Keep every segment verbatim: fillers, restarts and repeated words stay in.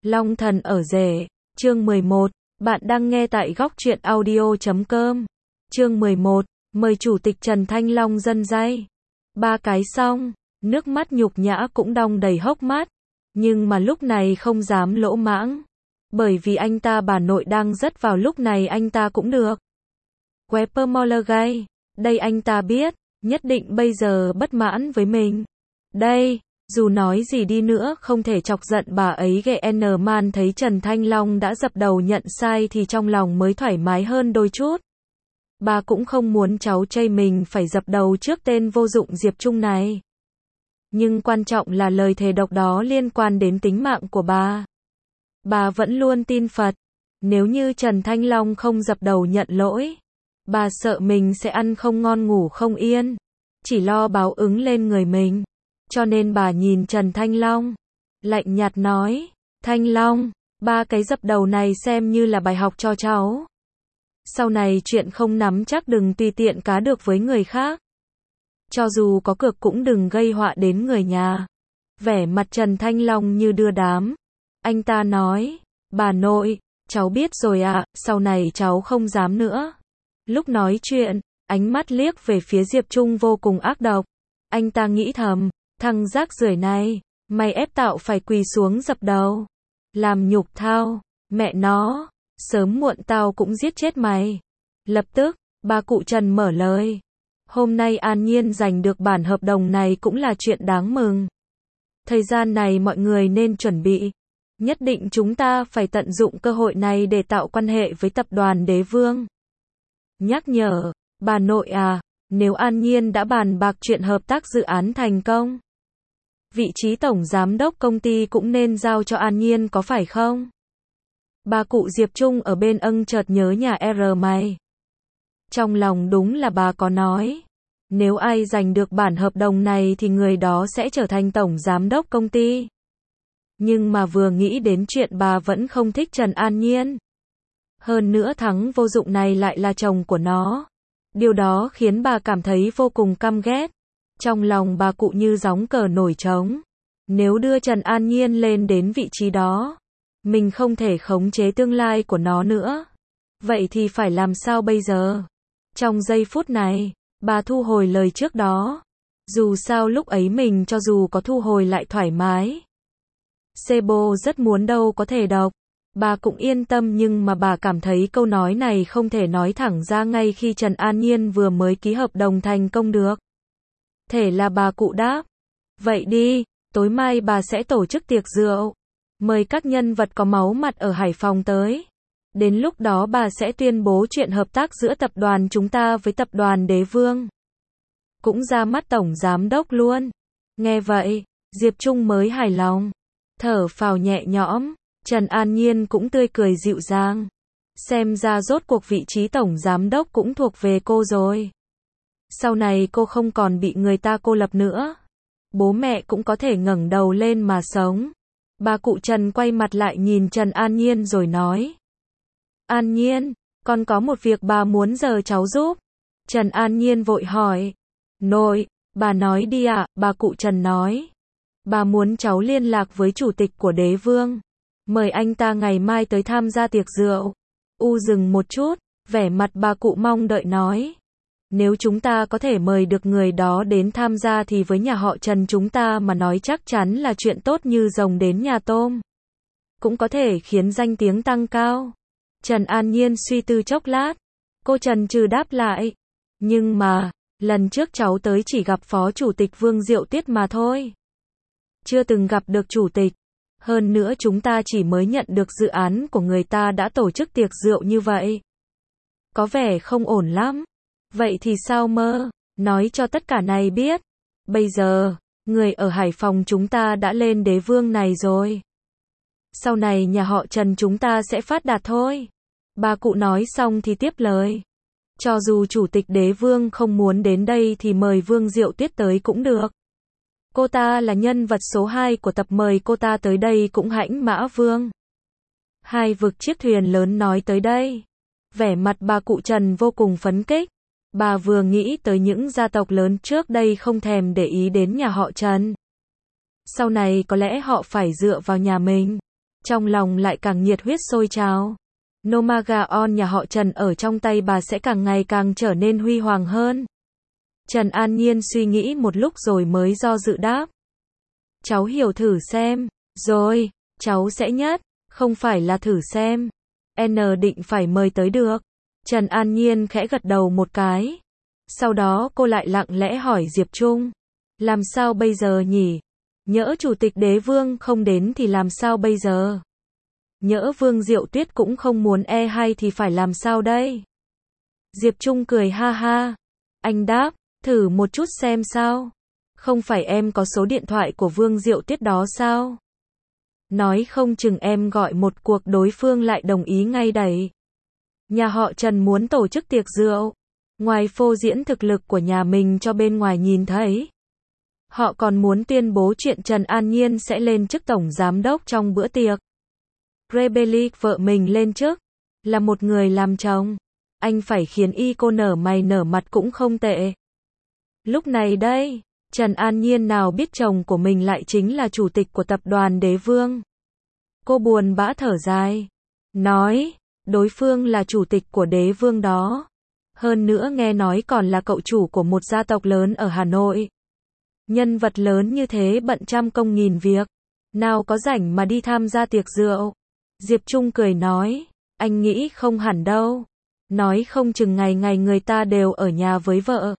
Long thần ở rể, chương mười một, bạn đang nghe tại góc truyện audio chấm com. Chương mười một, mời Chủ tịch Trần Thanh Long dân dây. Ba cái xong, nước mắt nhục nhã cũng đong đầy hốc mắt, nhưng mà lúc này không dám lỗ mãng, bởi vì anh ta bà nội đang rất vào lúc này anh ta cũng được. Weppermollergay, đây anh ta biết, nhất định bây giờ bất mãn với mình. Đây, dù nói gì đi nữa không thể chọc giận bà ấy. Ghê N Man thấy Trần Thanh Long đã dập đầu nhận sai thì trong lòng mới thoải mái hơn đôi chút. Bà cũng không muốn cháu trai mình phải dập đầu trước tên vô dụng Diệp Trung này. Nhưng quan trọng là lời thề độc đó liên quan đến tính mạng của bà. Bà vẫn luôn tin Phật. Nếu như Trần Thanh Long không dập đầu nhận lỗi, bà sợ mình sẽ ăn không ngon ngủ không yên, chỉ lo báo ứng lên người mình. Cho nên bà nhìn Trần Thanh Long, lạnh nhạt nói, Thanh Long, ba cái dập đầu này xem như là bài học cho cháu. Sau này chuyện không nắm chắc đừng tùy tiện cá được với người khác. Cho dù có cược cũng đừng gây họa đến người nhà. Vẻ mặt Trần Thanh Long như đưa đám. Anh ta nói, bà nội, cháu biết rồi ạ, sau này cháu không dám nữa. Lúc nói chuyện, ánh mắt liếc về phía Diệp Trung vô cùng ác độc. Anh ta nghĩ thầm, thằng rác rưởi này, mày ép tạo phải quỳ xuống dập đầu. Làm nhục thao, mẹ nó, sớm muộn tao cũng giết chết mày. Lập tức, bà cụ Trần mở lời. Hôm nay An Nhiên giành được bản hợp đồng này cũng là chuyện đáng mừng. Thời gian này mọi người nên chuẩn bị. Nhất định chúng ta phải tận dụng cơ hội này để tạo quan hệ với tập đoàn Đế Vương. Nhắc nhở, bà nội à, nếu An Nhiên đã bàn bạc chuyện hợp tác dự án thành công, vị trí tổng giám đốc công ty cũng nên giao cho An Nhiên có phải không? Bà cụ Diệp Trung ở bên âng chợt nhớ nhà R mày. Trong lòng đúng là bà có nói, nếu ai giành được bản hợp đồng này thì người đó sẽ trở thành tổng giám đốc công ty. Nhưng mà vừa nghĩ đến chuyện bà vẫn không thích Trần An Nhiên. Hơn nữa thằng vô dụng này lại là chồng của nó. Điều đó khiến bà cảm thấy vô cùng căm ghét. Trong lòng bà cụ như gióng cờ nổi trống. Nếu đưa Trần An Nhiên lên đến vị trí đó, mình không thể khống chế tương lai của nó nữa. Vậy thì phải làm sao bây giờ? Trong giây phút này, bà thu hồi lời trước đó. Dù sao lúc ấy mình cho dù có thu hồi lại thoải mái. Sebo rất muốn đâu có thể độc. Bà cũng yên tâm nhưng mà bà cảm thấy câu nói này không thể nói thẳng ra ngay khi Trần An Nhiên vừa mới ký hợp đồng thành công được. Thể là bà cụ đáp. Vậy đi, tối mai bà sẽ tổ chức tiệc rượu. Mời các nhân vật có máu mặt ở Hải Phòng tới. Đến lúc đó bà sẽ tuyên bố chuyện hợp tác giữa tập đoàn chúng ta với tập đoàn Đế Vương. Cũng ra mắt tổng giám đốc luôn. Nghe vậy, Diệp Trung mới hài lòng. Thở phào nhẹ nhõm. Trần An Nhiên cũng tươi cười dịu dàng. Xem ra rốt cuộc vị trí tổng giám đốc cũng thuộc về cô rồi. Sau này cô không còn bị người ta cô lập nữa. Bố mẹ cũng có thể ngẩng đầu lên mà sống. Bà cụ Trần quay mặt lại nhìn Trần An Nhiên rồi nói. An Nhiên, con có một việc bà muốn giờ cháu giúp. Trần An Nhiên vội hỏi. Nội, bà nói đi ạ, à, bà cụ Trần nói. Bà muốn cháu liên lạc với chủ tịch của Đế Vương. Mời anh ta ngày mai tới tham gia tiệc rượu. U dừng một chút, vẻ mặt bà cụ mong đợi nói. Nếu chúng ta có thể mời được người đó đến tham gia thì với nhà họ Trần chúng ta mà nói chắc chắn là chuyện tốt như rồng đến nhà tôm. Cũng có thể khiến danh tiếng tăng cao. Trần An Nhiên suy tư chốc lát. Cô Trần trừ đáp lại. Nhưng mà, lần trước cháu tới chỉ gặp Phó Chủ tịch Vương Diệu Tiết mà thôi. Chưa từng gặp được Chủ tịch. Hơn nữa chúng ta chỉ mới nhận được dự án của người ta đã tổ chức tiệc rượu như vậy. Có vẻ không ổn lắm. Vậy thì sao mơ? Nói cho tất cả này biết. Bây giờ, người ở Hải Phòng chúng ta đã lên Đế Vương này rồi. Sau này nhà họ Trần chúng ta sẽ phát đạt thôi. Bà cụ nói xong thì tiếp lời. Cho dù Chủ tịch Đế Vương không muốn đến đây thì mời Vương Diệu Tiết tới cũng được. Cô ta là nhân vật số hai của tập, mời cô ta tới đây cũng hãnh mã vương. Hai vực chiếc thuyền lớn nói tới đây. Vẻ mặt bà cụ Trần vô cùng phấn khích. Bà vừa nghĩ tới những gia tộc lớn trước đây không thèm để ý đến nhà họ Trần. Sau này có lẽ họ phải dựa vào nhà mình. trong lòng lại càng nhiệt huyết sôi trào. Nomagaon nhà họ Trần ở trong tay bà sẽ càng ngày càng trở nên huy hoàng hơn. Trần An Nhiên suy nghĩ một lúc rồi mới do dự đáp. Cháu hiểu thử xem. Rồi, cháu sẽ nhất. Không phải là thử xem. N định phải mời tới được. Trần An Nhiên khẽ gật đầu một cái. Sau đó cô lại lặng lẽ hỏi Diệp Trung. Làm sao bây giờ nhỉ? Nhỡ chủ tịch đế vương không đến thì làm sao bây giờ? Nhỡ Vương Diệu Tuyết cũng không muốn e hay thì phải làm sao đây? Diệp Trung cười ha ha. Anh đáp, thử một chút xem sao. Không phải em có số điện thoại của Vương Diệu Tuyết đó sao? Nói không chừng em gọi một cuộc đối phương lại đồng ý ngay đấy. Nhà họ Trần muốn tổ chức tiệc rượu. Ngoài phô diễn thực lực của nhà mình cho bên ngoài nhìn thấy, họ còn muốn tuyên bố chuyện Trần An Nhiên sẽ lên chức tổng giám đốc trong bữa tiệc. Rebellic vợ mình lên chức, là một người làm chồng. Anh phải khiến y cô nở mày nở mặt cũng không tệ. Lúc này đây, Trần An Nhiên nào biết chồng của mình lại chính là chủ tịch của tập đoàn Đế Vương. Cô buồn bã thở dài, nói, đối phương là chủ tịch của Đế Vương đó. Hơn nữa nghe nói còn là cậu chủ của một gia tộc lớn ở Hà Nội. Nhân vật lớn như thế bận trăm công nghìn việc, nào có rảnh mà đi tham gia tiệc rượu. Diệp Trung cười nói, anh nghĩ không hẳn đâu. Nói không chừng ngày ngày người ta đều ở nhà với vợ.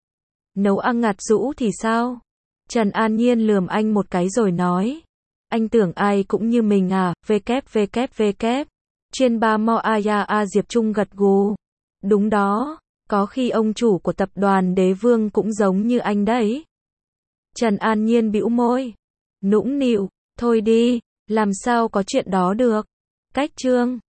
Nấu ăn ngạt rũ thì sao? Trần An Nhiên lườm anh một cái rồi nói, anh tưởng ai cũng như mình à, vkép vkép vkép. Trên ba mo aya a Diệp Trung gật gù. Đúng đó, có khi ông chủ của tập đoàn Đế Vương cũng giống như anh đấy. Trần An Nhiên bĩu môi, nũng nịu, thôi đi, làm sao có chuyện đó được. Cách chương